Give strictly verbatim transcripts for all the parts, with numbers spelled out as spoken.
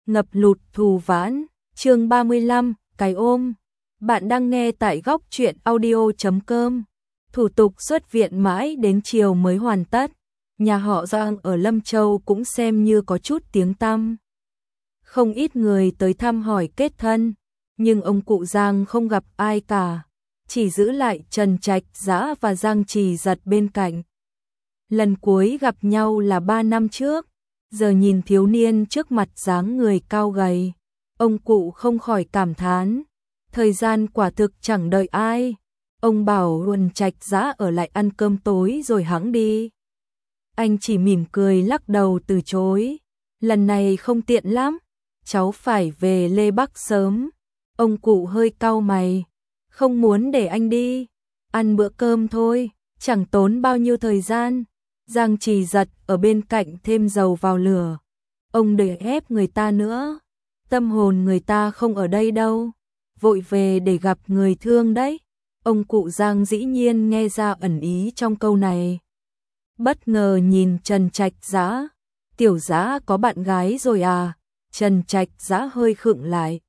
ngập lụt thù vãn, chương ba mươi lăm, cái ôm. Bạn đang nghe tại góc truyện audio chấm com. Thủ tục xuất viện mãi đến chiều mới hoàn tất. Nhà họ Giang ở Lâm Châu cũng xem như có chút tiếng tăm. Không ít người tới thăm hỏi kết thân, nhưng ông cụ Giang không gặp ai cả, chỉ giữ lại Trần Trạch Dã và Giang Trì Giật bên cạnh. Lần cuối gặp nhau là ba năm trước, giờ nhìn thiếu niên trước mặt dáng người cao gầy, ông cụ không khỏi cảm thán, thời gian quả thực chẳng đợi ai. Ông bảo Trần Trạch Dã ở lại ăn cơm tối rồi hẵng đi. Anh chỉ mỉm cười lắc đầu từ chối, lần này không tiện lắm, cháu phải về Lê Bắc sớm. Ông cụ hơi cau mày, không muốn để anh đi, ăn bữa cơm thôi, chẳng tốn bao nhiêu thời gian. Giang Trì Giật ở bên cạnh thêm dầu vào lửa, ông đừng ép người ta nữa, tâm hồn người ta không ở đây đâu, vội về để gặp người thương đấy. Ông cụ Giang dĩ nhiên nghe ra ẩn ý trong câu này, bất ngờ nhìn Trần Trạch Dã. Tiểu Dã có bạn gái rồi à? Trần Trạch Dã hơi khựng lại,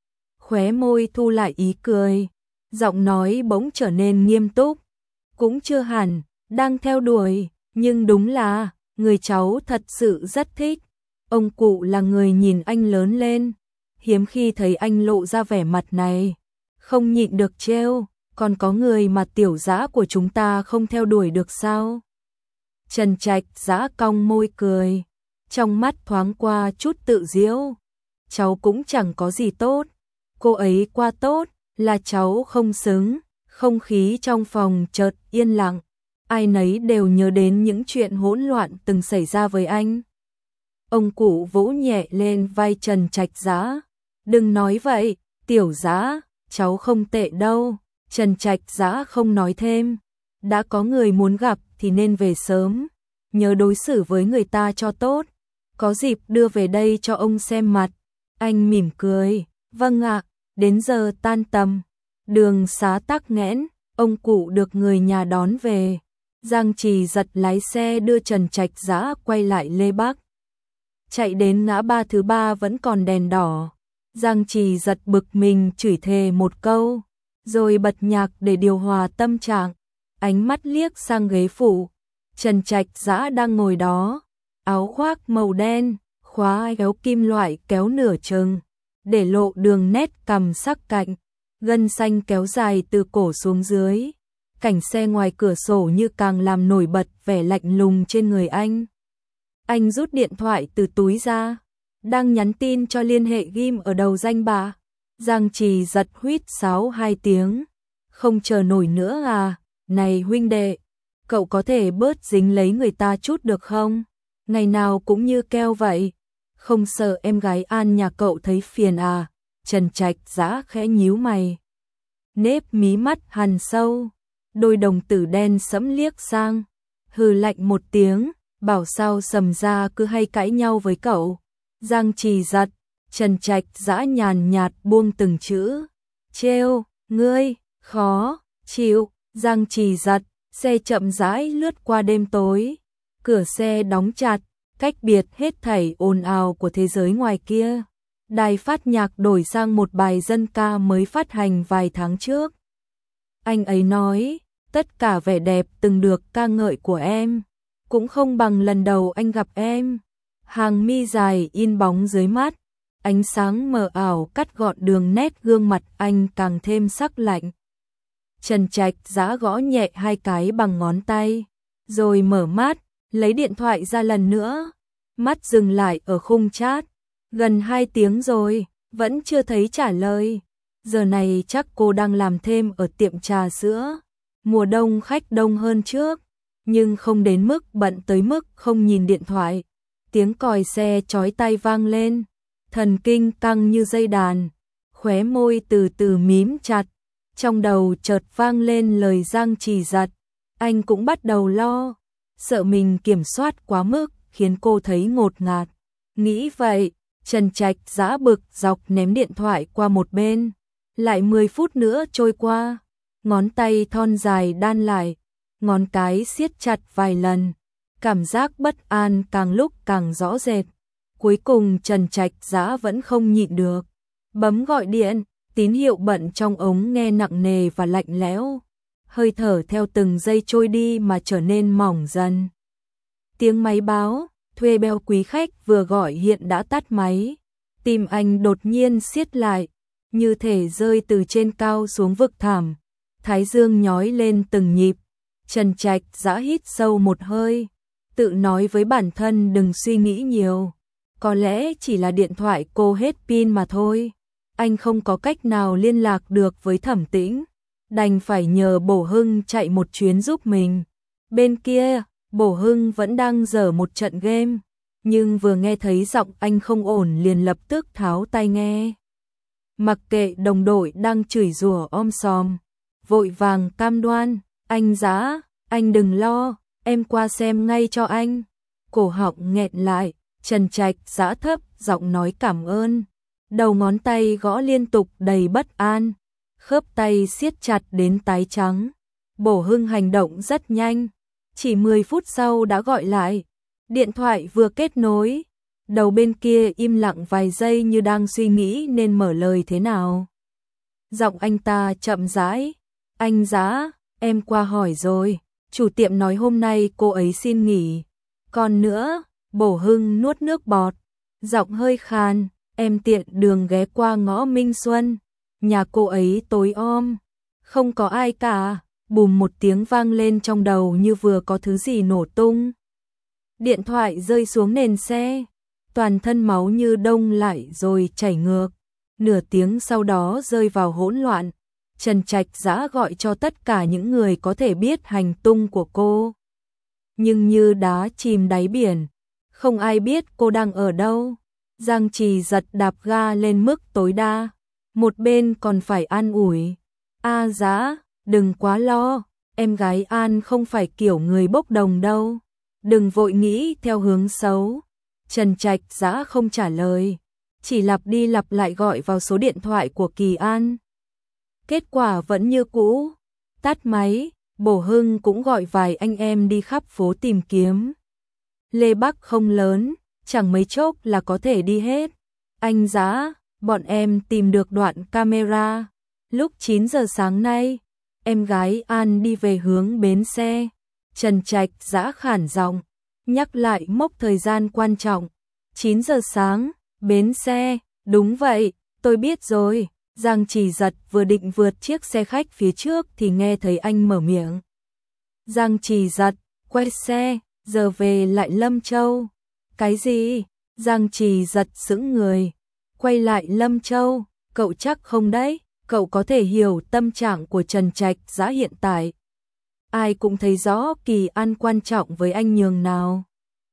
khóe môi thu lại ý cười, giọng nói bỗng trở nên nghiêm túc. Cũng chưa hẳn, đang theo đuổi, nhưng đúng là người cháu thật sự rất thích. Ông cụ là người nhìn anh lớn lên, hiếm khi thấy anh lộ ra vẻ mặt này, không nhịn được trêu, còn có người mà Tiểu Dã của chúng ta không theo đuổi được sao? Trần Trạch Dã cong môi cười, trong mắt thoáng qua chút tự giễu. Cháu cũng chẳng có gì tốt, cô ấy qua tốt, là cháu không xứng. Không khí trong phòng chợt yên lặng, ai nấy đều nhớ đến những chuyện hỗn loạn từng xảy ra với anh. Ông cụ vỗ nhẹ lên vai Trần Trạch Dã, đừng nói vậy, Tiểu Dã, cháu không tệ đâu. Trần Trạch Dã không nói thêm, đã có người muốn gặp thì nên về sớm, nhớ đối xử với người ta cho tốt, có dịp đưa về đây cho ông xem mặt. Anh mỉm cười, vâng ạ. Đến giờ tan tầm, đường xá tắc nghẽn, ông cụ được người nhà đón về. Giang Trì Giật lái xe đưa Trần Trạch Dã quay lại Lê Bắc. Chạy đến ngã ba thứ ba vẫn còn đèn đỏ, Giang Trì Giật bực mình chửi thề một câu, rồi bật nhạc để điều hòa tâm trạng. Ánh mắt liếc sang ghế phụ, Trần Trạch Dã đang ngồi đó, áo khoác màu đen, khóa kéo kim loại kéo nửa chừng, để lộ đường nét cằm sắc cạnh, gân xanh kéo dài từ cổ xuống dưới. Cảnh xe ngoài cửa sổ như càng làm nổi bật vẻ lạnh lùng trên người anh. Anh rút điện thoại từ túi ra, đang nhắn tin cho liên hệ ghim ở đầu danh bạ. Giang Trì Giật huýt sáo hai tiếng, không chờ nổi nữa à? Này huynh đệ, cậu có thể bớt dính lấy người ta chút được không? Ngày nào cũng như keo vậy, không sợ em gái An nhà cậu thấy phiền à? Trần Trạch Dã khẽ nhíu mày, nếp mí mắt hằn sâu, đôi đồng tử đen sẫm liếc sang, hừ lạnh một tiếng, bảo sao Sầm gia cứ hay cãi nhau với cậu. Giang Trì Giật, Trần Trạch Dã nhàn nhạt buông từng chữ, trêu, ngươi, khó, chịu. Giang Trì Giật, xe chậm rãi lướt qua đêm tối, cửa xe đóng chặt, cách biệt hết thảy ồn ào của thế giới ngoài kia. Đài phát nhạc đổi sang một bài dân ca mới phát hành vài tháng trước. Anh ấy nói, tất cả vẻ đẹp từng được ca ngợi của em, cũng không bằng lần đầu anh gặp em. Hàng mi dài in bóng dưới mắt, ánh sáng mờ ảo cắt gọn đường nét gương mặt anh càng thêm sắc lạnh. Trần Trạch Dã gõ nhẹ hai cái bằng ngón tay, rồi mở mắt, lấy điện thoại ra lần nữa. Mắt dừng lại ở khung chat, gần hai tiếng rồi, vẫn chưa thấy trả lời. Giờ này chắc cô đang làm thêm ở tiệm trà sữa. Mùa đông khách đông hơn trước, nhưng không đến mức bận tới mức không nhìn điện thoại. Tiếng còi xe chói tai vang lên, thần kinh căng như dây đàn, khóe môi từ từ mím chặt. Trong đầu chợt vang lên lời Giang Trì Giật, anh cũng bắt đầu lo, sợ mình kiểm soát quá mức khiến cô thấy ngột ngạt. Nghĩ vậy, Trần Trạch Dã bực dọc ném điện thoại qua một bên. Lại mười phút nữa trôi qua, ngón tay thon dài đan lại, ngón cái siết chặt vài lần, cảm giác bất an càng lúc càng rõ rệt. Cuối cùng Trần Trạch Dã vẫn không nhịn được, bấm gọi điện, tín hiệu bận trong ống nghe nặng nề và lạnh lẽo, hơi thở theo từng giây trôi đi mà trở nên mỏng dần. Tiếng máy báo, thuê beo quý khách vừa gọi hiện đã tắt máy, tim anh đột nhiên siết lại, như thể rơi từ trên cao xuống vực thẳm, thái dương nhói lên từng nhịp. Trần Trạch Dã hít sâu một hơi, tự nói với bản thân đừng suy nghĩ nhiều, có lẽ chỉ là điện thoại cô hết pin mà thôi. Anh không có cách nào liên lạc được với Thẩm Tĩnh, đành phải nhờ Bổ Hưng chạy một chuyến giúp mình. Bên kia, Bổ Hưng vẫn đang giở một trận game, nhưng vừa nghe thấy giọng anh không ổn liền lập tức tháo tai nghe. Mặc kệ đồng đội đang chửi rủa om sòm, vội vàng cam đoan, anh Dã, anh đừng lo, em qua xem ngay cho anh. Cổ họng nghẹn lại, Trần Trạch Dã thấp giọng nói cảm ơn, đầu ngón tay gõ liên tục đầy bất an, khớp tay siết chặt đến tái trắng. Bổ Hưng hành động rất nhanh, chỉ mười phút sau đã gọi lại. Điện thoại vừa kết nối, đầu bên kia im lặng vài giây như đang suy nghĩ nên mở lời thế nào. Giọng anh ta chậm rãi, anh Dã, em qua hỏi rồi, chủ tiệm nói hôm nay cô ấy xin nghỉ. Còn nữa, Bổ Hưng nuốt nước bọt, giọng hơi khàn, em tiện đường ghé qua ngõ Minh Xuân, nhà cô ấy tối om, không có ai cả. Bùm một tiếng vang lên trong đầu như vừa có thứ gì nổ tung. Điện thoại rơi xuống nền xe, toàn thân máu như đông lại rồi chảy ngược. Nửa tiếng sau đó rơi vào hỗn loạn. Trần Trạch Dã gọi cho tất cả những người có thể biết hành tung của cô. Nhưng như đá chìm đáy biển, không ai biết cô đang ở đâu. Giang Trì giật đạp ga lên mức tối đa, một bên còn phải an ủi. A Dã, đừng quá lo, em gái An không phải kiểu người bốc đồng đâu. Đừng vội nghĩ theo hướng xấu. Trần Trạch Dã không trả lời, chỉ lặp đi lặp lại gọi vào số điện thoại của Kỳ An. Kết quả vẫn như cũ, tắt máy. Bổ Hưng cũng gọi vài anh em đi khắp phố tìm kiếm. Lê Bắc không lớn, chẳng mấy chốc là có thể đi hết. Anh Dã, bọn em tìm được đoạn camera. Lúc chín giờ sáng nay, em gái An đi về hướng bến xe. Trần Trạch Dã khản giọng, nhắc lại mốc thời gian quan trọng. chín giờ sáng, bến xe, đúng vậy, tôi biết rồi. Giang Trì giật vừa định vượt chiếc xe khách phía trước thì nghe thấy anh mở miệng. Giang Trì giật, quay xe, giờ về lại Lâm Châu. Cái gì? Giang Trì giật sững người. Quay lại Lâm Châu, cậu chắc không đấy? Cậu có thể hiểu tâm trạng của Trần Trạch Dã hiện tại. Ai cũng thấy rõ Kỳ An quan trọng với anh nhường nào.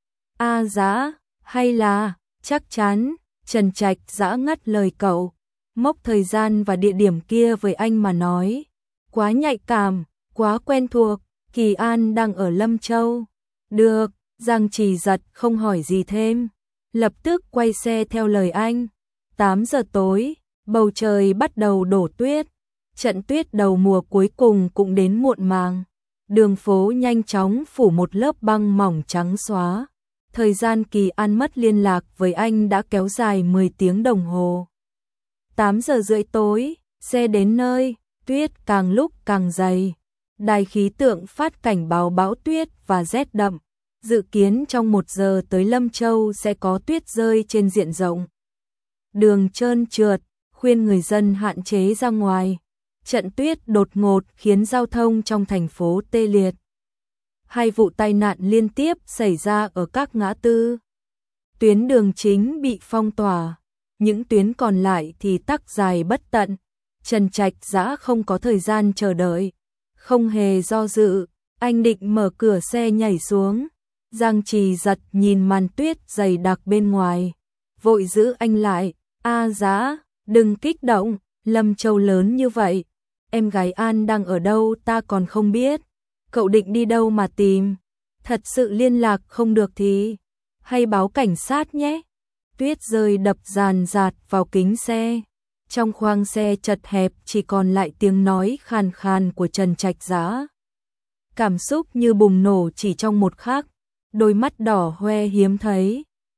A Dã, hay là, chắc chắn, Trần Trạch Dã ngắt lời cậu. Mốc thời gian và địa điểm kia với anh mà nói, quá nhạy cảm, quá quen thuộc. Kỳ An đang ở Lâm Châu. Được, Giang Trì giật không hỏi gì thêm, lập tức quay xe theo lời anh. tám giờ tối, bầu trời bắt đầu đổ tuyết. Trận tuyết đầu mùa cuối cùng cũng đến muộn màng. Đường phố nhanh chóng phủ một lớp băng mỏng trắng xóa. Thời gian Kỳ An mất liên lạc với anh đã kéo dài mười tiếng đồng hồ. tám giờ rưỡi tối, xe đến nơi, tuyết càng lúc càng dày. Đài khí tượng phát cảnh báo bão tuyết và rét đậm. Dự kiến trong một giờ tới Lâm Châu sẽ có tuyết rơi trên diện rộng. Đường trơn trượt, khuyên người dân hạn chế ra ngoài. Trận tuyết đột ngột khiến giao thông trong thành phố tê liệt. Hai vụ tai nạn liên tiếp xảy ra ở các ngã tư. Tuyến đường chính bị phong tỏa, những tuyến còn lại thì tắc dài bất tận. Trần Trạch Dã không có thời gian chờ đợi, không hề do dự, anh định mở cửa xe nhảy xuống. Giang Trì giật nhìn màn tuyết dày đặc bên ngoài, vội giữ anh lại. A Dã, đừng kích động, Lâm Châu lớn như vậy, em gái An đang ở đâu ta còn không biết. Cậu định đi đâu mà tìm? Thật sự liên lạc không được thì hay báo cảnh sát nhé. Tuyết rơi đập ràn rạt vào kính xe. Trong khoang xe chật hẹp chỉ còn lại tiếng nói khàn khàn của Trần Trạch Dã. Cảm xúc như bùng nổ chỉ trong một khắc, đôi mắt đỏ hoe hiếm thấy.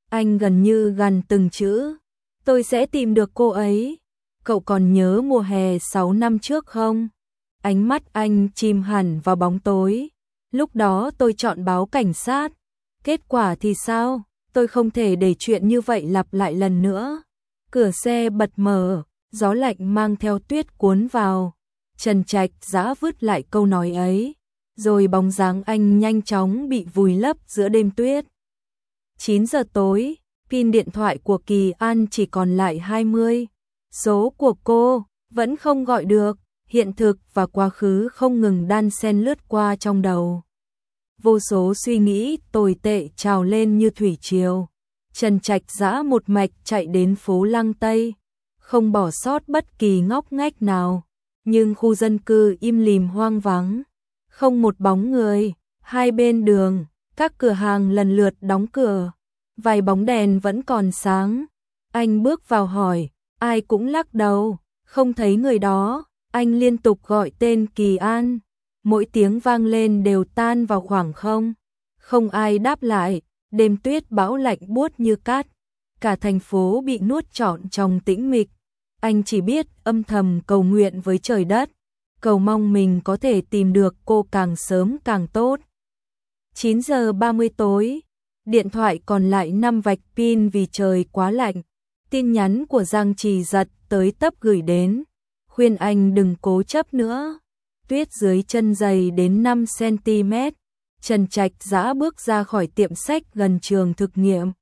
Anh gần như gằn từng chữ. Tôi sẽ tìm được cô ấy. Cậu còn nhớ mùa hè sáu năm trước không? Ánh mắt anh chìm hẳn vào bóng tối. Lúc đó tôi chọn báo cảnh sát. Kết quả thì sao? Tôi không thể để chuyện như vậy lặp lại lần nữa. Cửa xe bật mở, gió lạnh mang theo tuyết cuốn vào. Trần Trạch Dã vứt lại câu nói ấy, rồi bóng dáng anh nhanh chóng bị vùi lấp giữa đêm tuyết. chín giờ tối, pin điện thoại của Kỳ An chỉ còn lại hai mươi. Số của cô vẫn không gọi được, hiện thực và quá khứ không ngừng đan xen lướt qua trong đầu. Vô số suy nghĩ tồi tệ trào lên như thủy triều. Trần Trạch Dã một mạch chạy đến phố Lăng Tây, không bỏ sót bất kỳ ngóc ngách nào. Nhưng khu dân cư im lìm hoang vắng, không một bóng người. Hai bên đường, các cửa hàng lần lượt đóng cửa, vài bóng đèn vẫn còn sáng. Anh bước vào hỏi, ai cũng lắc đầu, không thấy người đó. Anh liên tục gọi tên Kỳ An, mỗi tiếng vang lên đều tan vào khoảng không. Không ai đáp lại, đêm tuyết bão lạnh buốt như cát. Cả thành phố bị nuốt trọn trong tĩnh mịch. Anh chỉ biết âm thầm cầu nguyện với trời đất, cầu mong mình có thể tìm được cô càng sớm càng tốt. chín giờ ba mươi tối, điện thoại còn lại năm vạch pin vì trời quá lạnh. Tin nhắn của Giang Trì Giật tới tấp gửi đến, khuyên anh đừng cố chấp nữa. Tuyết dưới chân dày đến năm xăng ti mét. Trần Trạch Dã bước ra khỏi tiệm sách gần trường thực nghiệm.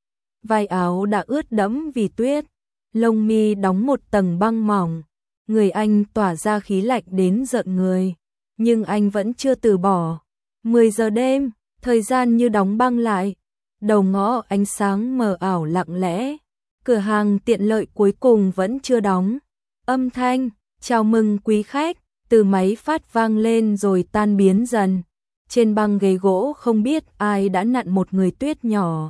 Vai áo đã ướt đẫm vì tuyết, lông mi đóng một tầng băng mỏng. Người anh tỏa ra khí lạnh đến rợn người, nhưng anh vẫn chưa từ bỏ. mười giờ đêm, thời gian như đóng băng lại. Đầu ngõ ánh sáng mờ ảo lặng lẽ. Cửa hàng tiện lợi cuối cùng vẫn chưa đóng. Âm thanh chào mừng quý khách từ máy phát vang lên rồi tan biến dần. Trên băng ghế gỗ không biết ai đã nặn một người tuyết nhỏ.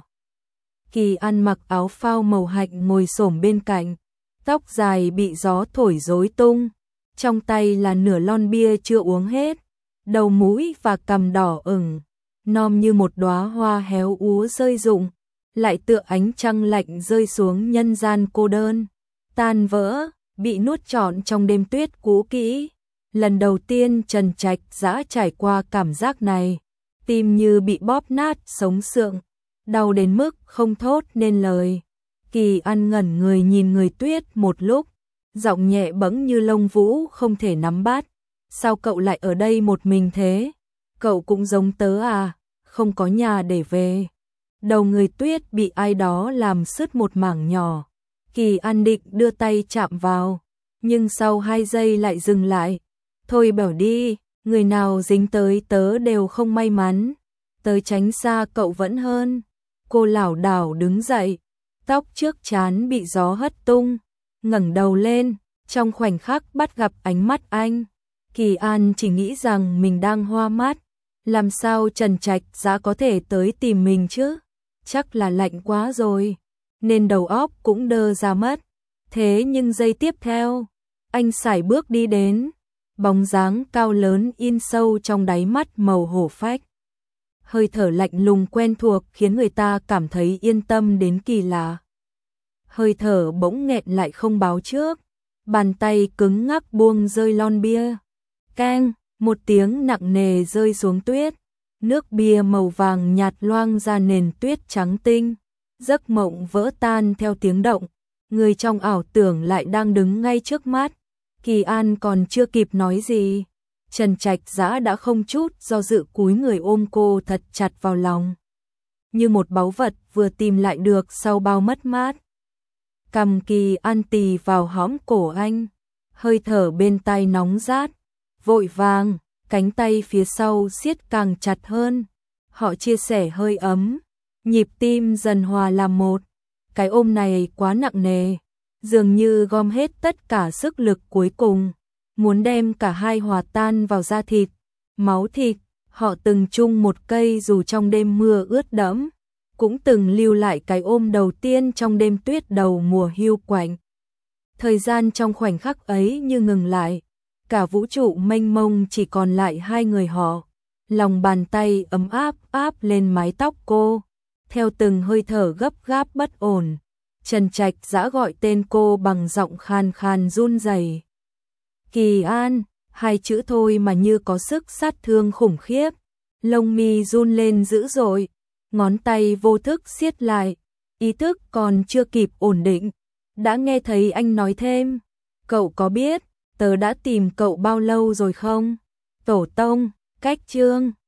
Kỳ An mặc áo phao màu hạnh ngồi xổm bên cạnh, tóc dài bị gió thổi rối tung, trong tay là nửa lon bia chưa uống hết, đầu mũi và cằm đỏ ửng, nom như một đóa hoa héo úa rơi rụng, lại tựa ánh trăng lạnh rơi xuống nhân gian cô đơn, tan vỡ, bị nuốt trọn trong đêm tuyết cũ kỹ. Lần đầu tiên Trần Trạch Dã trải qua cảm giác này, tim như bị bóp nát sống sượng, đau đến mức không thốt nên lời. Kỳ An ngẩn người nhìn người tuyết một lúc, giọng nhẹ bẫng như lông vũ không thể nắm bắt. Sao cậu lại ở đây một mình thế? Cậu cũng giống tớ à, không có nhà để về. Đầu người tuyết bị ai đó làm sứt một mảng nhỏ. Kỳ An định đưa tay chạm vào, nhưng sau hai giây lại dừng lại. Thôi bảo đi, người nào dính tới tớ đều không may mắn. Tớ tránh xa cậu vẫn hơn. Cô lảo đảo đứng dậy, tóc trước trán bị gió hất tung, ngẩng đầu lên, trong khoảnh khắc bắt gặp ánh mắt anh. Kỳ An chỉ nghĩ rằng mình đang hoa mắt, làm sao Trần Trạch Dã có thể tới tìm mình chứ? Chắc là lạnh quá rồi, nên đầu óc cũng đơ ra mất. Thế nhưng giây tiếp theo, anh sải bước đi đến, bóng dáng cao lớn in sâu trong đáy mắt màu hổ phách. Hơi thở lạnh lùng quen thuộc khiến người ta cảm thấy yên tâm đến kỳ lạ. Hơi thở bỗng nghẹn lại không báo trước, bàn tay cứng ngắc buông rơi lon bia. Keng, một tiếng nặng nề rơi xuống tuyết, nước bia màu vàng nhạt loang ra nền tuyết trắng tinh. Giấc mộng vỡ tan theo tiếng động, người trong ảo tưởng lại đang đứng ngay trước mắt. Kỳ An còn chưa kịp nói gì, Trần Trạch Dã đã không chút do dự cúi người ôm cô thật chặt vào lòng, như một báu vật vừa tìm lại được sau bao mất mát. Cầm Kỳ An tì vào hõm cổ anh, hơi thở bên tai nóng rát, vội vàng, cánh tay phía sau siết càng chặt hơn. Họ chia sẻ hơi ấm, nhịp tim dần hòa làm một. Cái ôm này quá nặng nề, dường như gom hết tất cả sức lực cuối cùng, muốn đem cả hai hòa tan vào da thịt, máu thịt. Họ từng chung một cây dù trong đêm mưa ướt đẫm, cũng từng lưu lại cái ôm đầu tiên trong đêm tuyết đầu mùa hiu quạnh. Thời gian trong khoảnh khắc ấy như ngừng lại, cả vũ trụ mênh mông chỉ còn lại hai người họ. Lòng bàn tay ấm áp áp lên mái tóc cô, theo từng hơi thở gấp gáp bất ổn. Trần Trạch Dã gọi tên cô bằng giọng khan khan run rẩy. Kỳ An, hai chữ thôi mà như có sức sát thương khủng khiếp. Lông mi run lên dữ dội, ngón tay vô thức siết lại, ý thức còn chưa kịp ổn định. Đã nghe thấy anh nói thêm, cậu có biết tớ đã tìm cậu bao lâu rồi không? Tổ tông, cách chương